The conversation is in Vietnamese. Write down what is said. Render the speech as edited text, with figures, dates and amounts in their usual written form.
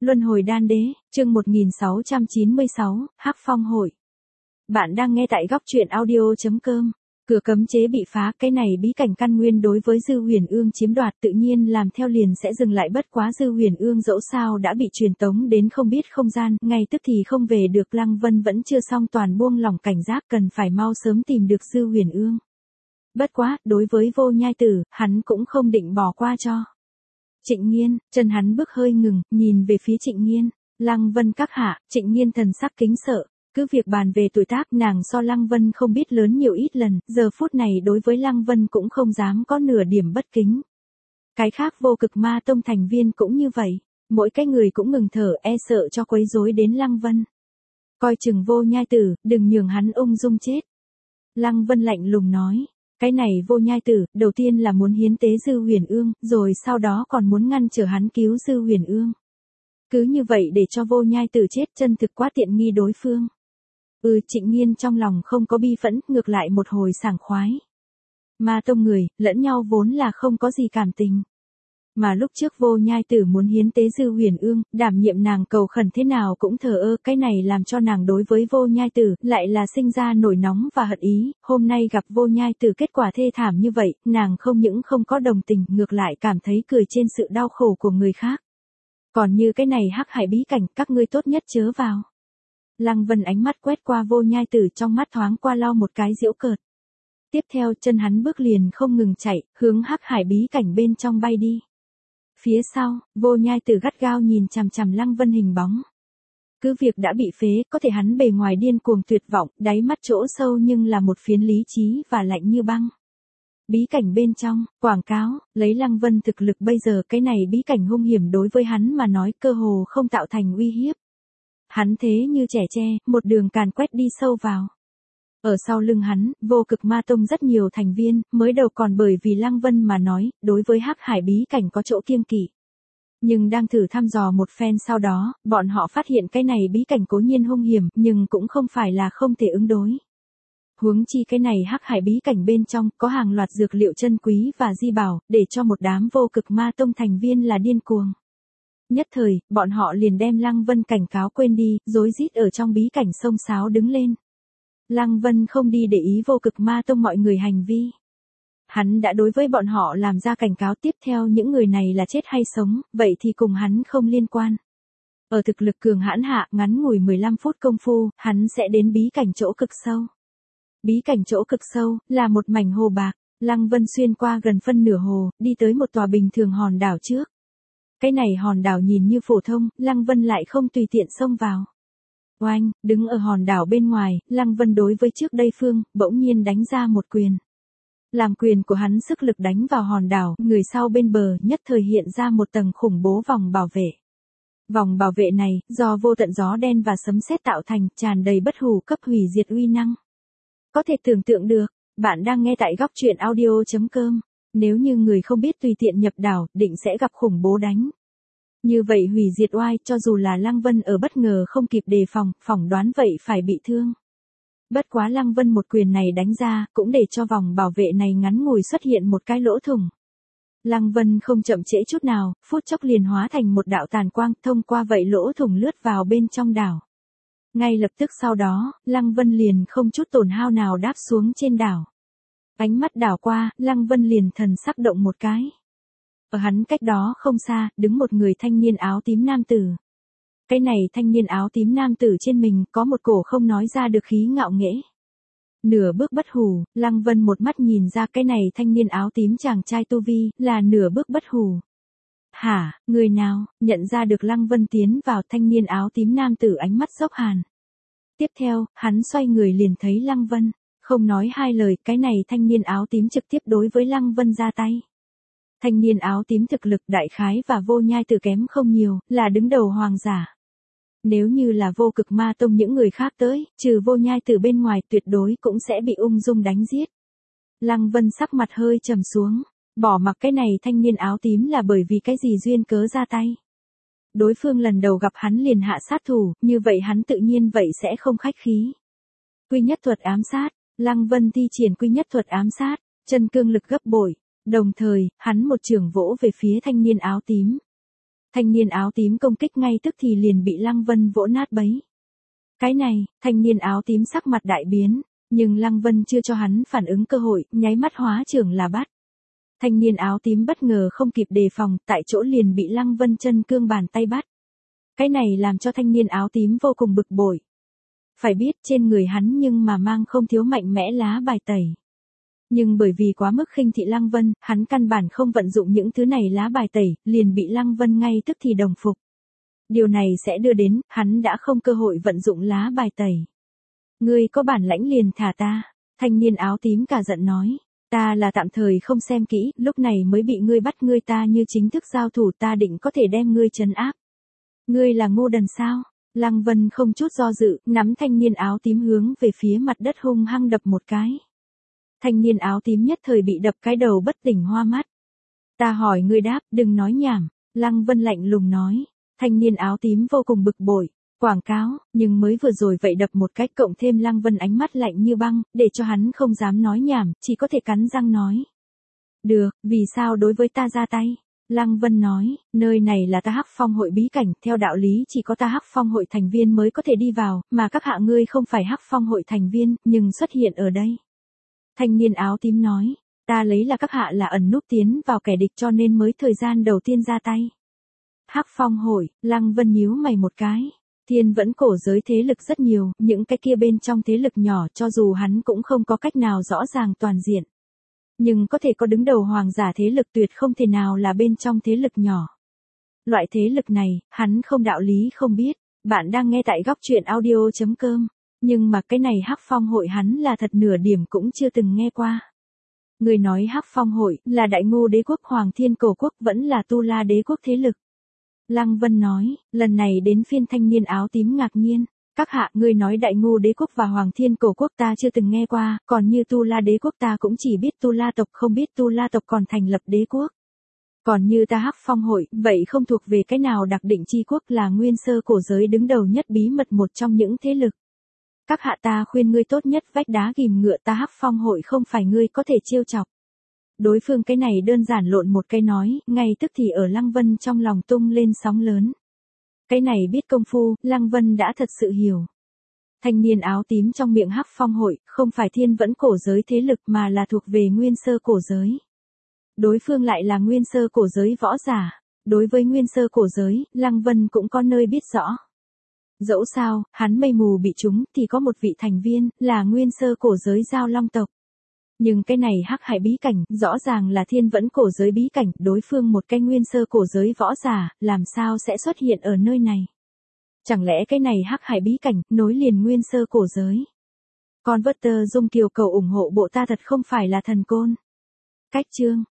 Luân hồi đan đế, chương 1696, Hắc Phong hội. Bạn đang nghe tại góc truyện audio.com. Cửa cấm chế bị phá, cái này bí cảnh căn nguyên đối với Dư Huyền Ương chiếm đoạt tự nhiên làm theo liền sẽ dừng lại, bất quá Dư Huyền Ương dẫu sao đã bị truyền tống đến không biết không gian, ngay tức thì không về được. Lăng Vân vẫn chưa xong toàn buông lỏng cảnh giác, cần phải mau sớm tìm được Dư Huyền Ương. Bất quá, đối với Vô Nhai Tử, hắn cũng không định bỏ qua cho. Trịnh Nghiên, chân hắn bước hơi ngừng, nhìn về phía Trịnh Nghiên. Lăng Vân các hạ. Trịnh Nghiên thần sắc kính sợ. Cứ việc bàn về tuổi tác, nàng so Lăng Vân không biết lớn nhiều ít lần, giờ phút này đối với Lăng Vân cũng không dám có nửa điểm bất kính. Cái khác Vô Cực Ma Tông thành viên cũng như vậy, mỗi cái người cũng ngừng thở, e sợ cho quấy rối đến Lăng Vân. Coi chừng Vô Nhai Tử, đừng nhường hắn ung dung chết. Lăng Vân lạnh lùng nói. Cái này Vô Nhai Tử, đầu tiên là muốn hiến tế Dư Huyền Ương, rồi sau đó còn muốn ngăn trở hắn cứu Dư Huyền Ương. Cứ như vậy để cho Vô Nhai Tử chết, chân thực quá tiện nghi đối phương. Trịnh Nghiên trong lòng không có bi phẫn, ngược lại một hồi sảng khoái. Ma tông người, lẫn nhau vốn là không có gì cảm tình. Mà lúc trước Vô Nhai Tử muốn hiến tế Dư Huyền Ương, đảm nhiệm nàng cầu khẩn thế nào cũng thờ ơ, cái này làm cho nàng đối với Vô Nhai Tử lại là sinh ra nổi nóng và hận ý. Hôm nay gặp Vô Nhai Tử kết quả thê thảm như vậy, nàng không những không có đồng tình, ngược lại cảm thấy cười trên sự đau khổ của người khác. Còn như cái này Hắc Hải bí cảnh, các ngươi tốt nhất chớ vào. Lăng Vân ánh mắt quét qua Vô Nhai Tử, trong mắt thoáng qua lo một cái giễu cợt. Tiếp theo chân hắn bước liền không ngừng chạy, hướng Hắc Hải bí cảnh bên trong bay đi. Phía sau, Vô Nhai Tử gắt gao nhìn chằm chằm Lăng Vân hình bóng. Cứ việc đã bị phế, có thể hắn bề ngoài điên cuồng tuyệt vọng, đáy mắt chỗ sâu nhưng là một phiến lý trí và lạnh như băng. Bí cảnh bên trong, quảng cáo, lấy Lăng Vân thực lực bây giờ, cái này bí cảnh hung hiểm đối với hắn mà nói cơ hồ không tạo thành uy hiếp. Hắn thế như trẻ tre, một đường càn quét đi sâu vào. Ở sau lưng hắn, Vô Cực Ma Tông rất nhiều thành viên, mới đầu còn bởi vì Lăng Vân mà nói, đối với Hắc Hải bí cảnh có chỗ kiêng kỵ. Nhưng đang thử thăm dò một phen sau đó, bọn họ phát hiện cái này bí cảnh cố nhiên hung hiểm, nhưng cũng không phải là không thể ứng đối. Huống chi cái này Hắc Hải bí cảnh bên trong có hàng loạt dược liệu chân quý và di bảo, để cho một đám Vô Cực Ma Tông thành viên là điên cuồng. Nhất thời, bọn họ liền đem Lăng Vân cảnh cáo quên đi, rối rít ở trong bí cảnh xông xáo đứng lên. Lăng Vân không đi để ý Vô Cực Ma Tông mọi người hành vi. Hắn đã đối với bọn họ làm ra cảnh cáo, tiếp theo những người này là chết hay sống, vậy thì cùng hắn không liên quan. Ở thực lực cường hãn hạ, ngắn ngủi 15 phút công phu, hắn sẽ đến bí cảnh chỗ cực sâu. Bí cảnh chỗ cực sâu, là một mảnh hồ bạc. Lăng Vân xuyên qua gần phân nửa hồ, đi tới một tòa bình thường hòn đảo trước. Cái này hòn đảo nhìn như phổ thông, Lăng Vân lại không tùy tiện xông vào. Oanh, đứng ở hòn đảo bên ngoài, Lăng Vân đối với trước đây phương, bỗng nhiên đánh ra một quyền. Làm quyền của hắn sức lực đánh vào hòn đảo, người sau bên bờ nhất thời hiện ra một tầng khủng bố vòng bảo vệ. Vòng bảo vệ này, do vô tận gió đen và sấm sét tạo thành, tràn đầy bất hủ cấp hủy diệt uy năng. Có thể tưởng tượng được, bạn đang nghe tại góc truyện audio.com. Nếu như người không biết tùy tiện nhập đảo, định sẽ gặp khủng bố đánh. Như vậy hủy diệt oai, cho dù là Lăng Vân ở bất ngờ không kịp đề phòng, phỏng đoán vậy phải bị thương. Bất quá Lăng Vân một quyền này đánh ra, cũng để cho vòng bảo vệ này ngắn ngủi xuất hiện một cái lỗ thủng. Lăng Vân không chậm trễ chút nào, phút chốc liền hóa thành một đạo tàn quang, thông qua vậy lỗ thủng lướt vào bên trong đảo. Ngay lập tức sau đó, Lăng Vân liền không chút tổn hao nào đáp xuống trên đảo. Ánh mắt đảo qua, Lăng Vân liền thần sắc động một cái. Ở hắn cách đó không xa, đứng một người thanh niên áo tím nam tử. Cái này thanh niên áo tím nam tử trên mình có một cổ không nói ra được khí ngạo nghễ. Nửa bước bất hủ, Lăng Vân một mắt nhìn ra cái này thanh niên áo tím chàng trai tu vi, là nửa bước bất hủ. Hả, người nào, nhận ra được Lăng Vân tiến vào, thanh niên áo tím nam tử ánh mắt dốc hàn. Tiếp theo, hắn xoay người liền thấy Lăng Vân. Không nói hai lời, cái này thanh niên áo tím trực tiếp đối với Lăng Vân ra tay. Thanh niên áo tím thực lực đại khái và Vô Nhai Tử kém không nhiều, là đứng đầu hoàng giả. Nếu như là Vô Cực Ma Tông những người khác tới, trừ Vô Nhai Tử bên ngoài tuyệt đối cũng sẽ bị ung dung đánh giết. Lăng Vân sắc mặt hơi trầm xuống, bỏ mặc cái này thanh niên áo tím là bởi vì cái gì duyên cớ ra tay. Đối phương lần đầu gặp hắn liền hạ sát thủ, như vậy hắn tự nhiên vậy sẽ không khách khí. Quy nhất thuật ám sát. Lăng Vân thi triển quy nhất thuật ám sát, chân cương lực gấp bội, đồng thời, hắn một chưởng vỗ về phía thanh niên áo tím. Thanh niên áo tím công kích ngay tức thì liền bị Lăng Vân vỗ nát bấy. Cái này, thanh niên áo tím sắc mặt đại biến, nhưng Lăng Vân chưa cho hắn phản ứng cơ hội, nháy mắt hóa trưởng là bắt. Thanh niên áo tím bất ngờ không kịp đề phòng, tại chỗ liền bị Lăng Vân chân cương bàn tay bắt. Cái này làm cho thanh niên áo tím vô cùng bực bội. Phải biết trên người hắn nhưng mà mang không thiếu mạnh mẽ lá bài tẩy. Nhưng bởi vì quá mức khinh thị Lăng Vân, hắn căn bản không vận dụng những thứ này lá bài tẩy, liền bị Lăng Vân ngay tức thì đồng phục. Điều này sẽ đưa đến, hắn đã không cơ hội vận dụng lá bài tẩy. Ngươi có bản lãnh liền thả ta, thanh niên áo tím cả giận nói. Ta là tạm thời không xem kỹ, lúc này mới bị ngươi bắt, ngươi ta như chính thức giao thủ, ta định có thể đem ngươi trấn áp. Ngươi là ngu đần sao? Lăng Vân không chút do dự, nắm thanh niên áo tím hướng về phía mặt đất hung hăng đập một cái. Thanh niên áo tím nhất thời bị đập cái đầu bất tỉnh hoa mắt. Ta hỏi ngươi đáp, đừng nói nhảm. Lăng Vân lạnh lùng nói. Thanh niên áo tím vô cùng bực bội. Quảng cáo, nhưng mới vừa rồi vậy đập một cách cộng thêm Lăng Vân ánh mắt lạnh như băng, để cho hắn không dám nói nhảm, chỉ có thể cắn răng nói. Được, vì sao đối với ta ra tay? Lăng Vân nói, nơi này là ta Hắc Phong hội bí cảnh, theo đạo lý chỉ có ta Hắc Phong hội thành viên mới có thể đi vào, mà các hạ ngươi không phải Hắc Phong hội thành viên, nhưng xuất hiện ở đây. Thanh niên áo tím nói, ta lấy là các hạ là ẩn núp tiến vào kẻ địch cho nên mới thời gian đầu tiên ra tay. Hắc Phong hội, Lăng Vân nhíu mày một cái. Thiên vẫn cổ giới thế lực rất nhiều, những cái kia bên trong thế lực nhỏ cho dù hắn cũng không có cách nào rõ ràng toàn diện. Nhưng có thể có đứng đầu hoàng giả thế lực tuyệt không thể nào là bên trong thế lực nhỏ. Loại thế lực này, hắn không đạo lý không biết. Bạn đang nghe tại góc truyện audio.com. Nhưng mà cái này Hắc Phong hội hắn là thật nửa điểm cũng chưa từng nghe qua. Người nói Hắc Phong hội là Đại Ngô đế quốc Hoàng Thiên Cổ quốc vẫn là Tu La đế quốc thế lực. Lăng Vân nói, lần này đến phiên thanh niên áo tím ngạc nhiên. Các hạ, ngươi nói Đại Ngô đế quốc và Hoàng Thiên Cổ quốc ta chưa từng nghe qua, còn như Tu La đế quốc ta cũng chỉ biết Tu La tộc, không biết Tu La tộc còn thành lập đế quốc. Còn như ta Hắc Phong hội, vậy không thuộc về cái nào đặc định chi quốc, là nguyên sơ cổ giới đứng đầu nhất bí mật một trong những thế lực. Các hạ, ta khuyên ngươi tốt nhất vách đá ghim ngựa, ta Hắc Phong hội không phải ngươi có thể trêu chọc. Đối phương cái này đơn giản lộn một cái nói, ngay tức thì ở Lăng Vân trong lòng tung lên sóng lớn. Cái này biết công phu, Lăng Vân đã thật sự hiểu. Thanh niên áo tím trong miệng Hắc Phong hội, không phải thiên vẫn cổ giới thế lực mà là thuộc về nguyên sơ cổ giới. Đối phương lại là nguyên sơ cổ giới võ giả. Đối với nguyên sơ cổ giới, Lăng Vân cũng có nơi biết rõ. Dẫu sao, hắn mây mù bị trúng thì có một vị thành viên, là nguyên sơ cổ giới Giao Long tộc. Nhưng cái này Hắc Hải bí cảnh, rõ ràng là thiên vẫn cổ giới bí cảnh, đối phương một cái nguyên sơ cổ giới võ giả, làm sao sẽ xuất hiện ở nơi này? Chẳng lẽ cái này Hắc Hải bí cảnh, nối liền nguyên sơ cổ giới? Con vớt tơ dung kiều cầu ủng hộ bộ ta thật không phải là thần côn. Cách chương.